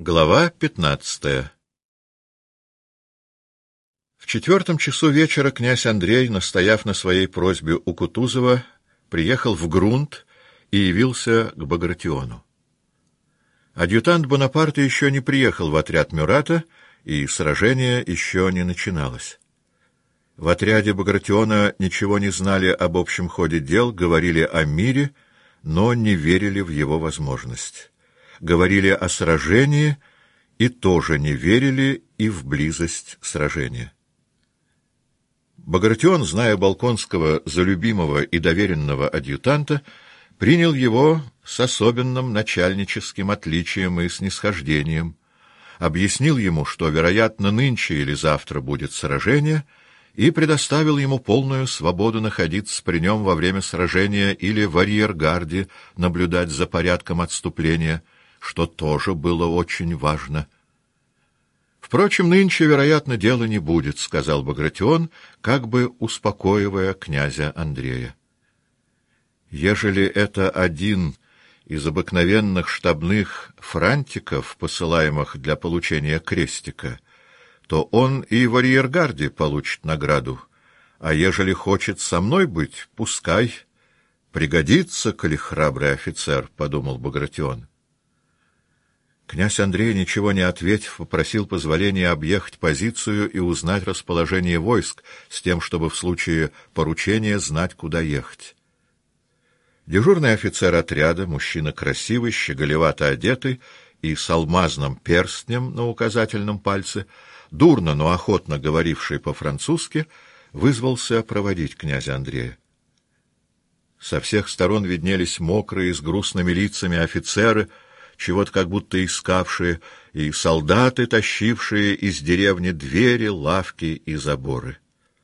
Глава 15. В 4 часу вечера князь Андрей, настояв на своей просьбе у Кутузова, приехал в Грунт и явился к Багратиону. Адъютант Бонапарта еще не приехал в отряд Мюрата, и сражение еще не начиналось. В отряде Багратиона ничего не знали об общем ходе дел, говорили о мире, но не верили в его возможность. Говорили о сражении и тоже не верили и в близость сражения. Багратион, зная Болконского за любимого и доверенного адъютанта, принял его с особенным начальническим отличием и снисхождением, объяснил ему, что, вероятно, нынче или завтра будет сражение, и предоставил ему полную свободу находиться при нем во время сражения или в арьергарде, наблюдать за порядком отступления, что тоже было очень важно. «Впрочем, нынче, вероятно, дела не будет», — сказал Багратион, как бы успокоивая князя Андрея. «Ежели это один из обыкновенных штабных франтиков, посылаемых для получения крестика, то он и в арьергарде получит награду, а ежели хочет со мной быть, пускай. Пригодится, коли храбрый офицер», — подумал Багратион. Князь Андрей, ничего не ответив, попросил позволения объехать позицию и узнать расположение войск, с тем, чтобы в случае поручения знать, куда ехать. Дежурный офицер отряда, мужчина красивый, щеголевато одетый и с алмазным перстнем на указательном пальце, дурно, но охотно говоривший по-французски, вызвался проводить князя Андрея. Со всех сторон виднелись мокрые, с грустными лицами офицеры, чего-то как будто искавшие, и солдаты, тащившие из деревни двери, лавки и заборы.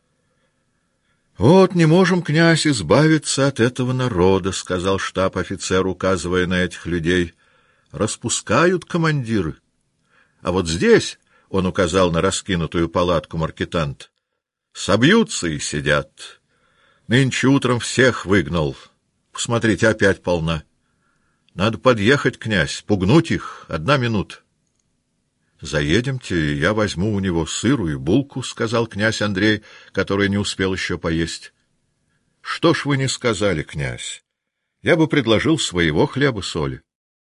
«Вот не можем, князь, избавиться от этого народа», — сказал штаб-офицер, указывая на этих людей. «Распускают командиры. А вот здесь, — он указал на раскинутую палатку маркетант, — собьются и сидят. Нынче утром всех выгнал. Посмотрите, опять полна. Надо подъехать, князь, пугнуть их. 1 минута». «Заедемте, я возьму у него сыру и булку», — сказал князь Андрей, который не успел еще поесть. «Что ж вы не сказали, князь? Я бы предложил своего хлеба-соли».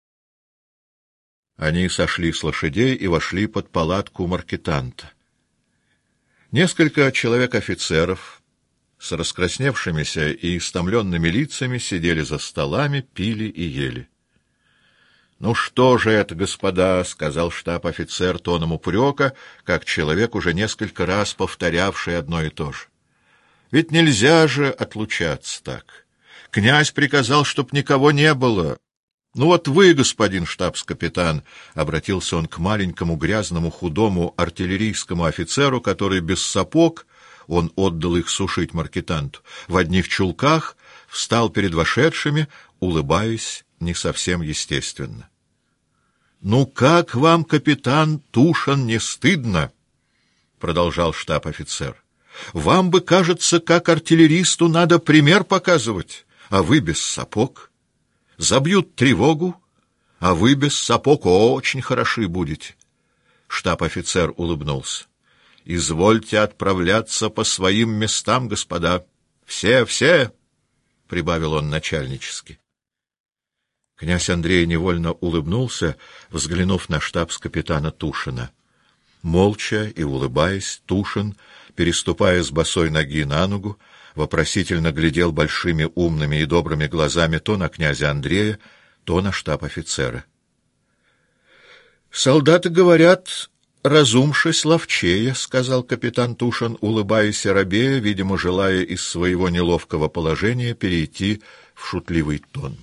Они сошли с лошадей и вошли под палатку маркетанта. Несколько человек-офицеров с раскрасневшимися и истомленными лицами сидели за столами, пили и ели. «Ну что же это, господа», — сказал штаб-офицер тоном упрека, как человек, уже несколько раз повторявший одно и то же. «Ведь нельзя же отлучаться так. Князь приказал, чтоб никого не было. Ну вот вы, господин штабс-капитан», — обратился он к маленькому, грязному, худому артиллерийскому офицеру, который без сапог, он отдал их сушить маркетанту, в одних чулках, встал перед вошедшими, улыбаясь не совсем естественно. «Ну как вам, капитан Тушин, не стыдно?» — продолжал штаб-офицер. «Вам бы, кажется, как артиллеристу надо пример показывать, а вы без сапог. Забьют тревогу, а вы без сапог очень хороши будете». Штаб-офицер улыбнулся. «Извольте отправляться по своим местам, господа. Все, все!» — прибавил он начальнически. Князь Андрей невольно улыбнулся, взглянув на штабс-капитана Тушина. Молча и улыбаясь, Тушин, переступая с босой ноги на ногу, вопросительно глядел большими умными и добрыми глазами то на князя Андрея, то на штаб-офицера. «Солдаты говорят, разумшись ловчее», — сказал капитан Тушин, улыбаясь и робея, видимо, желая из своего неловкого положения перейти в шутливый тон.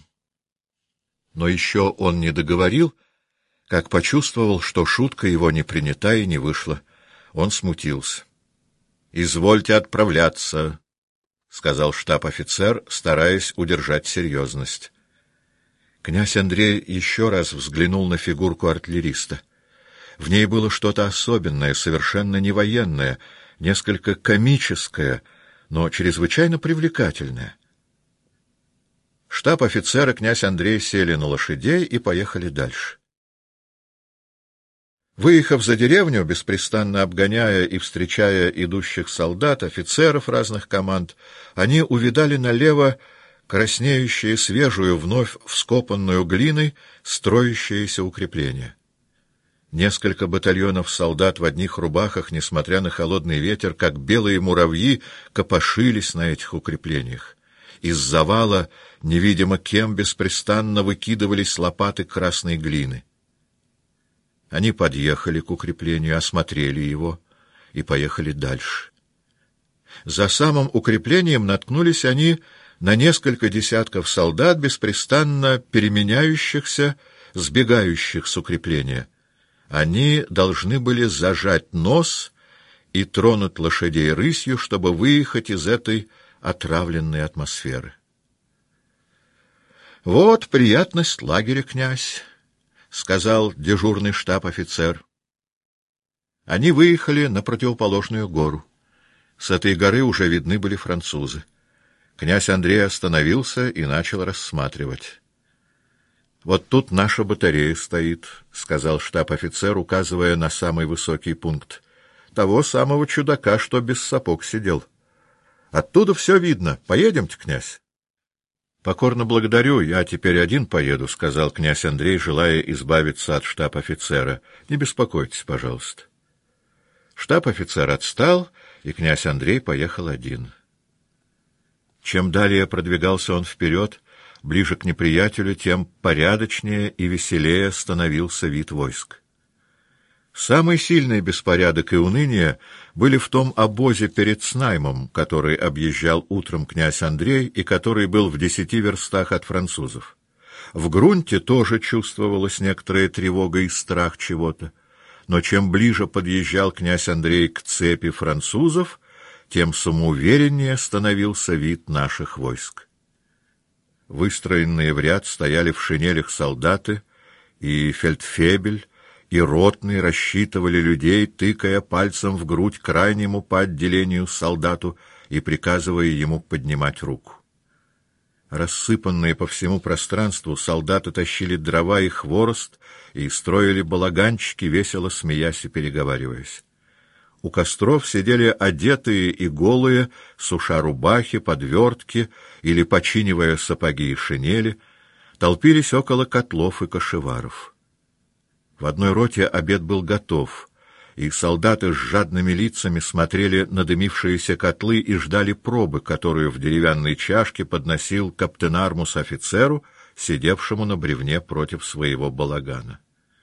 Но еще он не договорил, как почувствовал, что шутка его не принята и не вышла. Он смутился. «Извольте отправляться», — сказал штаб-офицер, стараясь удержать серьезность. Князь Андрей еще раз взглянул на фигурку артиллериста. В ней было что-то особенное, совершенно не военное, несколько комическое, но чрезвычайно привлекательное. Штаб-офицер и князь Андрей сели на лошадей и поехали дальше. Выехав за деревню, беспрестанно обгоняя и встречая идущих солдат, офицеров разных команд, они увидали налево краснеющее свежую, вновь вскопанную глиной, строящееся укрепление. Несколько батальонов солдат в одних рубахах, несмотря на холодный ветер, как белые муравьи, копошились на этих укреплениях. Из завала, невидимо кем, беспрестанно выкидывались лопаты красной глины. Они подъехали к укреплению, осмотрели его и поехали дальше. За самым укреплением наткнулись они на несколько десятков солдат, беспрестанно переменяющихся, сбегающих с укрепления. Они должны были зажать нос и тронуть лошадей рысью, чтобы выехать из этой отравленной атмосферы. «Вот приятность лагеря, князь», — сказал дежурный штаб-офицер. Они выехали на противоположную гору. С этой горы уже видны были французы. Князь Андрей остановился и начал рассматривать. «Вот тут наша батарея стоит», — сказал штаб-офицер, указывая на самый высокий пункт. «Того самого чудака, что без сапог сидел. Оттуда все видно. Поедемте, князь». «Покорно благодарю, я теперь один поеду», — сказал князь Андрей, желая избавиться от штаб-офицера. «Не беспокойтесь, пожалуйста». Штаб-офицер отстал, и князь Андрей поехал один. Чем далее продвигался он вперед, ближе к неприятелю, тем порядочнее и веселее становился вид войск. Самый сильный беспорядок и уныние были в том обозе перед Знаймом, который объезжал утром князь Андрей и который был в 10 верстах от французов. В грунте тоже чувствовалась некоторая тревога и страх чего-то, но чем ближе подъезжал князь Андрей к цепи французов, тем самоувереннее становился вид наших войск. Выстроенные в ряд стояли в шинелях солдаты, и фельдфебель, и ротный рассчитывали людей, тыкая пальцем в грудь крайнему по отделению солдату и приказывая ему поднимать руку. Рассыпанные по всему пространству, солдаты тащили дрова и хворост и строили балаганчики, весело смеясь и переговариваясь. У костров сидели одетые и голые, суша рубахи, подвертки или починивая сапоги и шинели, толпились около котлов и кошеваров. В одной роте обед был готов, и солдаты с жадными лицами смотрели на дымившиеся котлы и ждали пробы, которую в деревянной чашке подносил каптенармус офицеру, сидевшему на бревне против своего балагана.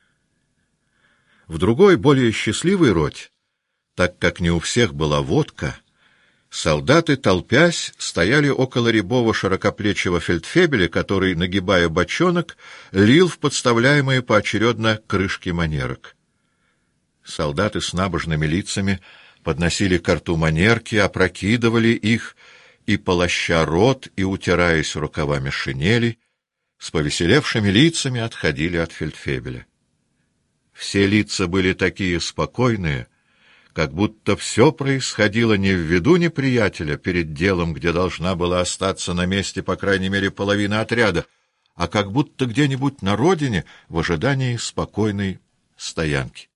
В другой, более счастливой роте, так как не у всех была водка, солдаты, толпясь, стояли около рябого широкоплечего фельдфебеля, который, нагибая бочонок, лил в подставляемые поочередно крышки манерок. Солдаты с набожными лицами подносили ко рту манерки, опрокидывали их и, полоща рот и утираясь рукавами шинелей, с повеселевшими лицами отходили от фельдфебеля. Все лица были такие спокойные, как будто все происходило не в виду неприятеля перед делом, где должна была остаться на месте по крайней мере половина отряда, а как будто где-нибудь на родине в ожидании спокойной стоянки.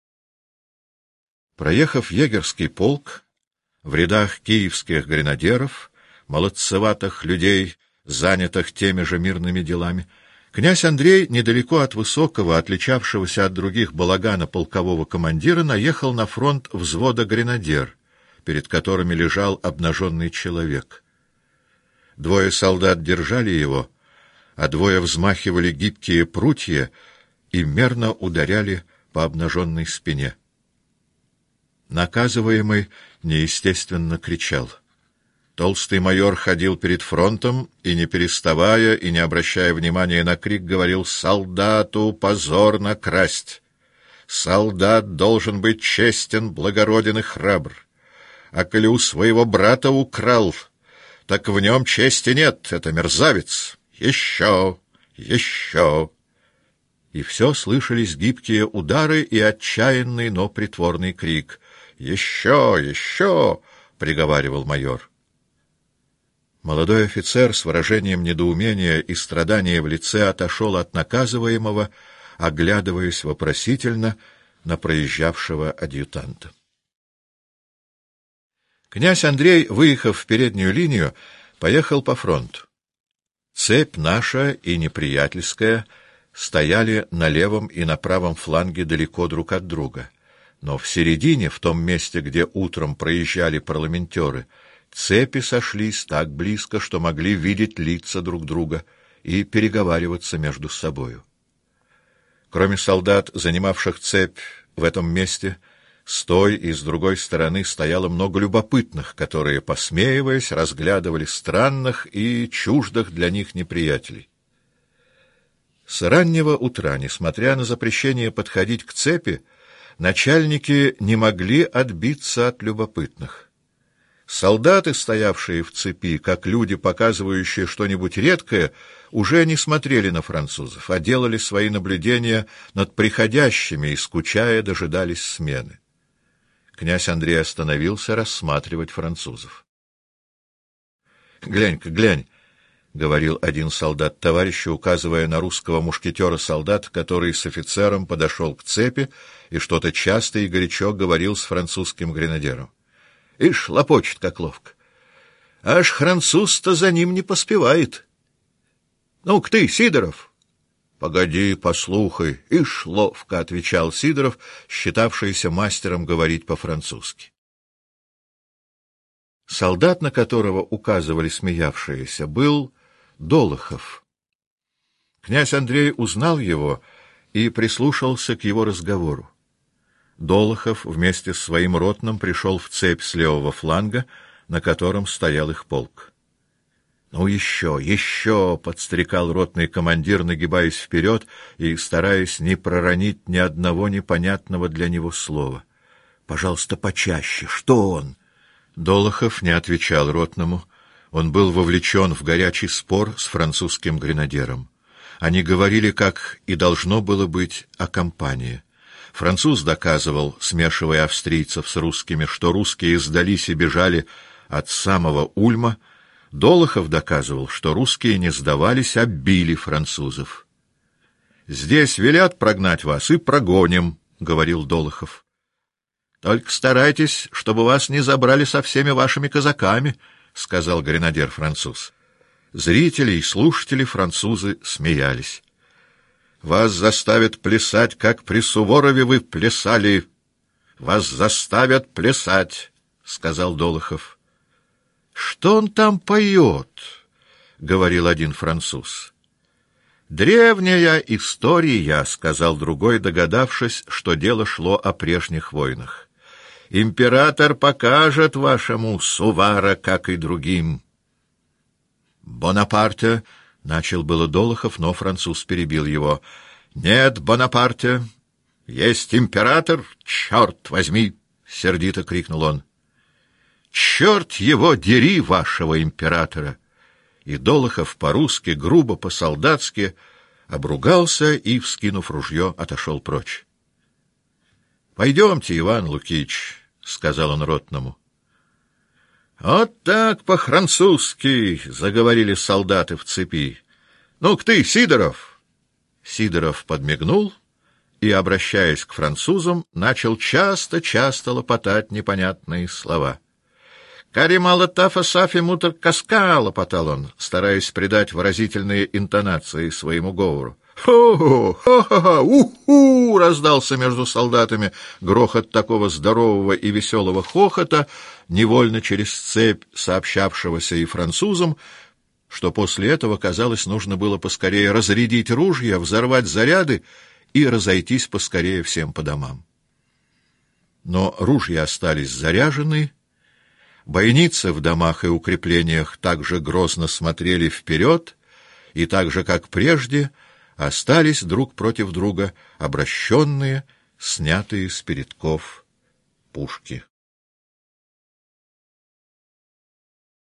Проехав егерский полк, в рядах киевских гренадеров, молодцеватых людей, занятых теми же мирными делами, князь Андрей, недалеко от высокого, отличавшегося от других балагана полкового командира, наехал на фронт взвода гренадер, перед которыми лежал обнаженный человек. Двое солдат держали его, а двое взмахивали гибкие прутья и мерно ударяли по обнаженной спине. Наказываемый неестественно кричал. Толстый майор ходил перед фронтом и, не переставая и не обращая внимания на крик, говорил: «Солдату позорно красть! Солдат должен быть честен, благороден и храбр. А коли у своего брата украл, так в нем чести нет, это мерзавец! Еще! Еще!» И все слышались гибкие удары и отчаянный, но притворный крик. «Еще! Еще!» — приговаривал майор. Молодой офицер с выражением недоумения и страдания в лице отошел от наказываемого, оглядываясь вопросительно, на проезжавшего адъютанта. Князь Андрей, выехав в переднюю линию, поехал по фронту. Цепь наша и неприятельская стояли на левом и на правом фланге далеко друг от друга, но в середине, в том месте, где утром проезжали парламентеры, цепи сошлись так близко, что могли видеть лица друг друга и переговариваться между собою. Кроме солдат, занимавших цепь в этом месте, с той и с другой стороны стояло много любопытных, которые, посмеиваясь, разглядывали странных и чуждых для них неприятелей. С раннего утра, несмотря на запрещение подходить к цепи, начальники не могли отбиться от любопытных. Солдаты, стоявшие в цепи, как люди, показывающие что-нибудь редкое, уже не смотрели на французов, а делали свои наблюдения над приходящими и, скучая, дожидались смены. Князь Андрей остановился рассматривать французов. — Глянь-ка, глянь, — говорил один солдат товарищу, указывая на русского мушкетера-солдат, который с офицером подошел к цепи и что-то часто и горячо говорил с французским гренадером. — Ишь, лопочет как ловко. Аж француз-то за ним не поспевает. — Ну-ка ты, Сидоров! — Погоди, послухай. — Ишь, ловко, — отвечал Сидоров, считавшийся мастером говорить по-французски. Солдат, на которого указывали смеявшиеся, был Долохов. Князь Андрей узнал его и прислушался к его разговору. Долохов вместе с своим ротным пришел в цепь с левого фланга, на котором стоял их полк. — Ну еще! — подстрекал ротный командир, нагибаясь вперед и стараясь не проронить ни одного непонятного для него слова. — Пожалуйста, почаще. Что он? Долохов не отвечал ротному. Он был вовлечен в горячий спор с французским гренадером. Они говорили, как и должно было быть, о кампании. Француз доказывал, смешивая австрийцев с русскими, что русские сдались и бежали от самого Ульма. Долохов доказывал, что русские не сдавались, а били французов. — Здесь велят прогнать вас, и прогоним, — говорил Долохов. — Только старайтесь, чтобы вас не забрали со всеми вашими казаками, — сказал гренадер-француз. Зрители и слушатели французы смеялись. — Вас заставят плясать, как при Суворове вы плясали. — Вас заставят плясать, — сказал Долохов. — Что он там поет? — говорил один француз. — Древняя история, — сказал другой, догадавшись, что дело шло о прежних войнах. — Император покажет вашему Сувара, как и другим. — Бонапарте, — начал было Долохов, но француз перебил его. — Нет, Бонапарте, есть император, черт возьми! — сердито крикнул он. — Черт его дери, вашего императора! И Долохов по-русски, грубо, по-солдатски обругался и, вскинув ружье, отошел прочь. — Пойдемте, Иван Лукич, — сказал он ротному. — Вот так по-французски заговорили солдаты в цепи. — Ну-ка ты, Сидоров! Сидоров подмигнул и, обращаясь к французам, начал часто-часто лопотать непонятные слова. «Каримала тафа сафи мутер каска», — лопотал он, стараясь придать выразительные интонации своему говору. «Хо-хо! Ха-ха-ха! У-ху!» — раздался между солдатами грохот такого здорового и веселого хохота, невольно через цепь сообщавшегося и французам, что после этого, казалось, нужно было поскорее разрядить ружья, взорвать заряды и разойтись поскорее всем по домам. Но ружья остались заряжены, бойницы в домах и укреплениях также грозно смотрели вперед, и так же, как прежде, остались друг против друга обращенные, снятые с передков пушки.